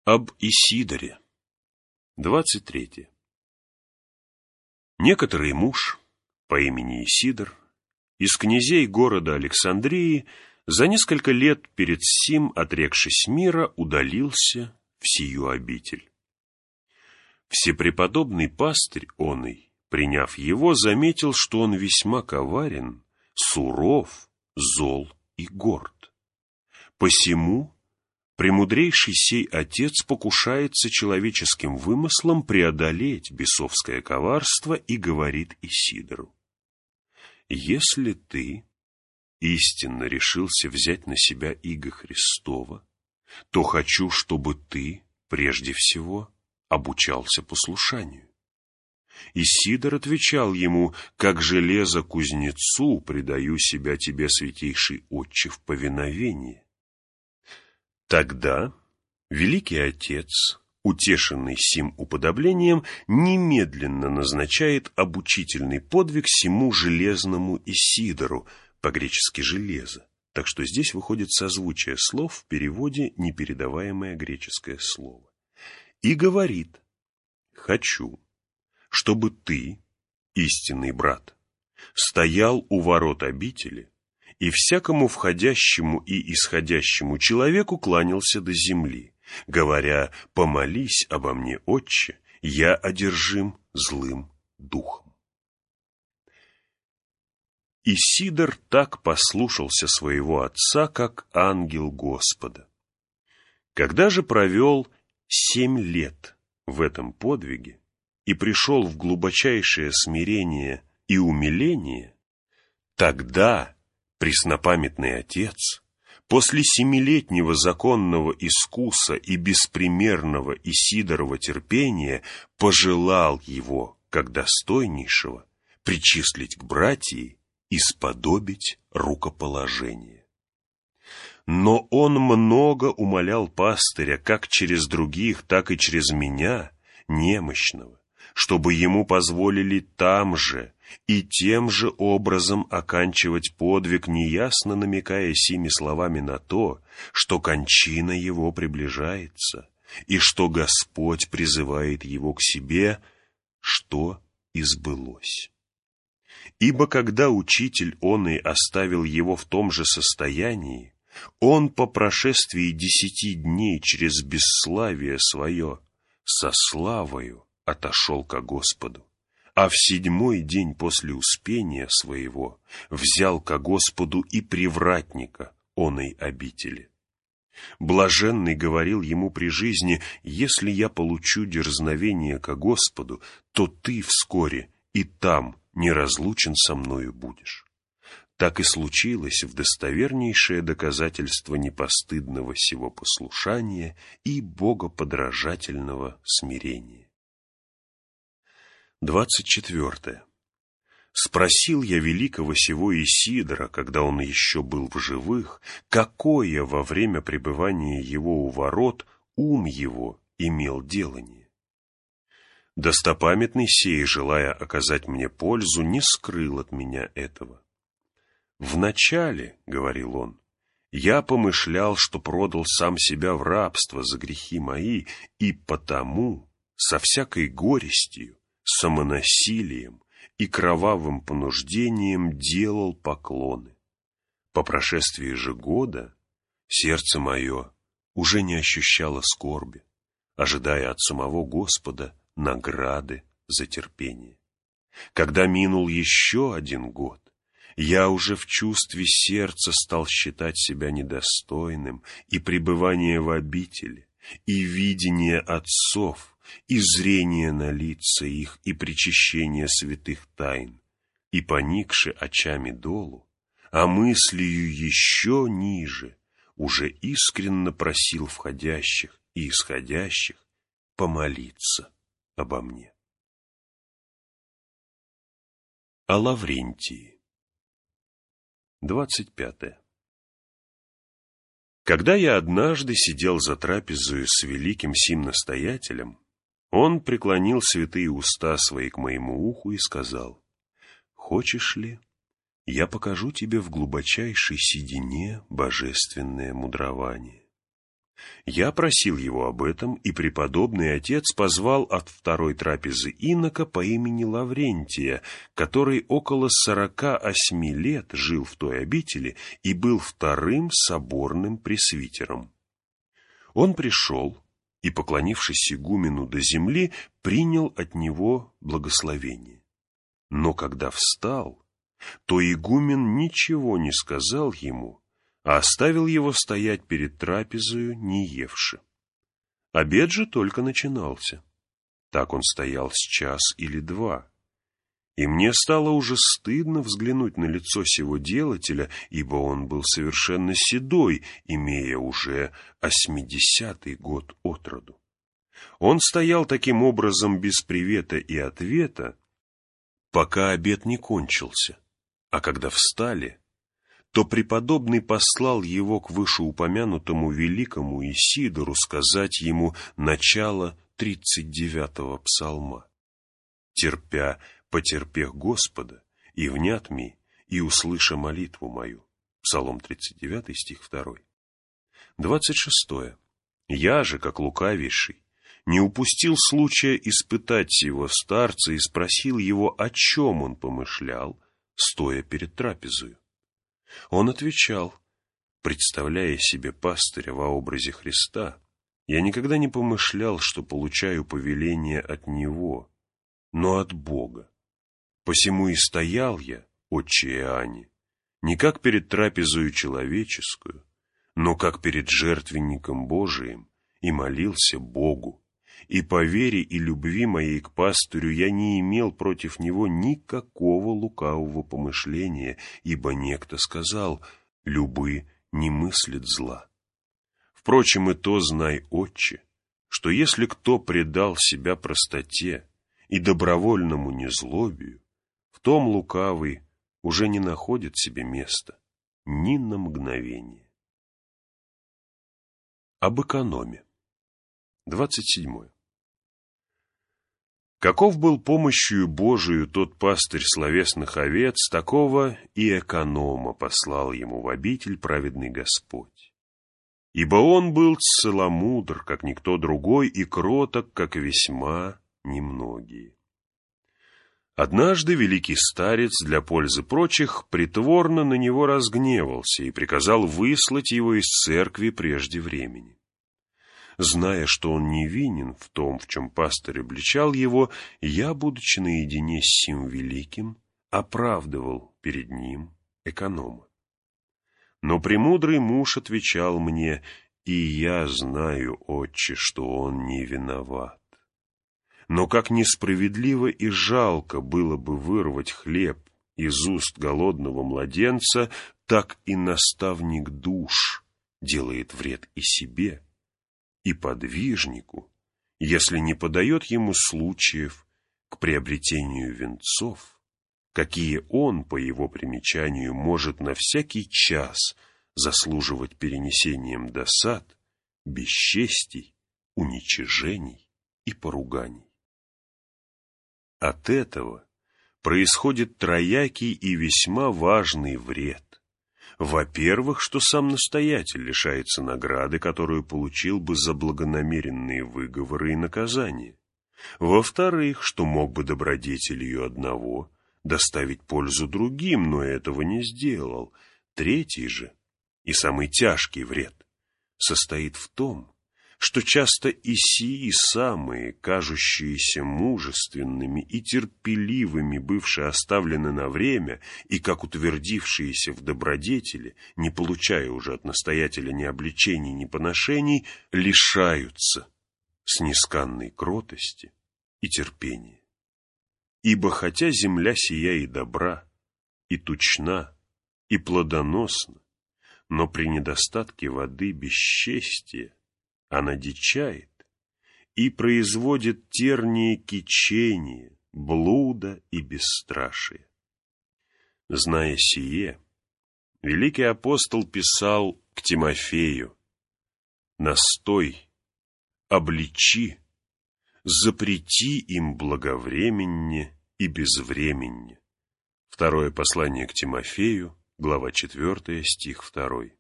Об Исидоре. 23. Некоторый муж по имени Исидор из князей города Александрии за несколько лет перед сим, отрекшись мира, удалился в сию обитель. Всепреподобный пастырь оный, приняв его, заметил, что он весьма коварен, суров, зол и горд. Посему премудрейший сей отец покушается человеческим вымыслом преодолеть бесовское коварство и говорит Исидору: «Если ты истинно решился взять на себя иго Христова, то хочу, чтобы ты, прежде всего, обучался послушанию». Исидор отвечал ему: «Как железо кузнецу, предаю себя тебе, святейший отче, в повиновение». Тогда великий отец, утешенный сим уподоблением, немедленно назначает обучительный подвиг сему железному Исидору, по-гречески «железо», так что здесь выходит созвучие слов в переводе непередаваемое греческое слово. И говорит: «Хочу, чтобы ты, истинный брат, стоял у ворот обители и всякому входящему и исходящему человеку кланялся до земли, говоря: помолись обо мне, отче, я одержим злым духом». Исидор так послушался своего отца, как ангел Господа. Когда же провел 7 лет в этом подвиге и пришел в глубочайшее смирение и умиление, тогда преснопамятный отец, после 7-летнего законного искуса и беспримерного Исидорова терпения, пожелал его, как достойнейшего, причислить к братии и сподобить рукоположение. Но он много умолял пастыря, как через других, так и через меня, немощного, чтобы ему позволили там же и тем же образом оканчивать подвиг, неясно намекая сими словами на то, что кончина его приближается, и что Господь призывает его к себе, что и сбылось. Ибо когда учитель оный оставил его в том же состоянии, он по прошествии 10 дней через бесславие свое со славою отошел ко Господу, а в 7-й день после успения своего взял ко Господу и привратника оной обители. Блаженный говорил ему при жизни: «Если я получу дерзновение ко Господу, то ты вскоре и там неразлучен со мною будешь». Так и случилось в достовернейшее доказательство непостыдного сего послушания и богоподражательного смирения. 24. Спросил я великого сего Исидора, когда он еще был в живых, какое во время пребывания его у ворот ум его имел делание. Достопамятный сей, желая оказать мне пользу, не скрыл от меня этого. «Вначале, — говорил он, — я помышлял, что продал сам себя в рабство за грехи мои, и потому со всякой горестью, самонасилием и кровавым понуждением делал поклоны. По прошествии же года сердце мое уже не ощущало скорби, ожидая от самого Господа награды за терпение. Когда минул еще 1 год, я уже в чувстве сердца стал считать себя недостойным и пребывания в обители, и видения отцов, и зрения на лица их, и причащения святых тайн, и, поникши очами долу, а мыслью еще ниже, уже искренно просил входящих и исходящих помолиться обо мне. О Лаврентии. 25. Когда я однажды сидел за трапезою с великим сим настоятелем, он преклонил святые уста свои к моему уху и сказал: «Хочешь ли, я покажу тебе в глубочайшей седине божественное мудрование? Я просил его об этом, и преподобный отец позвал от второй трапезы инока по имени Лаврентия, который около 48 лет жил в той обители и был вторым соборным пресвитером. Он пришел и, поклонившись игумену до земли, принял от него благословение. Но когда встал, то игумен ничего не сказал ему, а оставил его стоять перед трапезою, не евши. Обед же только начинался. Так он стоял с час или два. И мне стало уже стыдно взглянуть на лицо сего делателя, ибо он был совершенно седой, имея уже 80-й год от роду. Он стоял таким образом без привета и ответа, пока обед не кончился, а когда встали, то преподобный послал его к вышеупомянутому великому Исидору сказать ему начало 39-го псалма. Потерпех Господа, и внят ми, и услыша молитву мою. Псалом 39, стих 2. 26. Я же, как лукавейший, не упустил случая испытать сего старца и спросил его, о чем он помышлял, стоя перед трапезою. Он отвечал, представляя себе пастыря во образе Христа: я никогда не помышлял, что получаю повеление от Него, но от Бога. Посему и стоял я, отче Иоанне, не как перед трапезою человеческую, но как перед жертвенником Божиим, и молился Богу. И по вере и любви моей к пастырю я не имел против него никакого лукавого помышления, ибо некто сказал: любы не мыслит зла. Впрочем, и то знай, отче, что если кто предал себя простоте и добровольному незлобию, в том лукавый уже не находит себе места ни на мгновение. Об экономе. 27. Каков был помощью Божию тот пастырь словесных овец, такого и эконома послал ему в обитель праведный Господь. Ибо он был целомудр, как никто другой, и кроток, как весьма немногие. Однажды великий старец для пользы прочих притворно на него разгневался и приказал выслать его из церкви прежде времени. Зная, что он невинен в том, в чем пастырь обличал его, я, будучи наедине с сим великим, оправдывал перед ним эконома. Но премудрый муж отвечал мне: и я знаю, отче, что он не виноват. Но как несправедливо и жалко было бы вырвать хлеб из уст голодного младенца, так и наставник душ делает вред и себе, и подвижнику, если не подает ему случаев к приобретению венцов, какие он, по его примечанию, может на всякий час заслуживать перенесением досад, бесчестий, уничижений и поруганий. От этого происходит троякий и весьма важный вред. Во-первых, что сам настоятель лишается награды, которую получил бы за благонамеренные выговоры и наказания. Во-вторых, что мог бы добродетелью одного доставить пользу другим, но этого не сделал. Третий же, и самый тяжкий вред, состоит в том, что часто и сии самые, кажущиеся мужественными и терпеливыми, бывшие оставлены на время, и как утвердившиеся в добродетели, не получая уже от настоятеля ни обличений, ни поношений, лишаются снисканной кротости и терпения. Ибо хотя земля сия и добра, и тучна, и плодоносна, но при недостатке воды бесчестие, она дичает и производит терние кичения, блуда и бесстрашие. Зная сие, великий апостол писал к Тимофею: «Настой, обличи, запрети им благовременне и безвременне». Второе послание к Тимофею, глава 4, стих 2.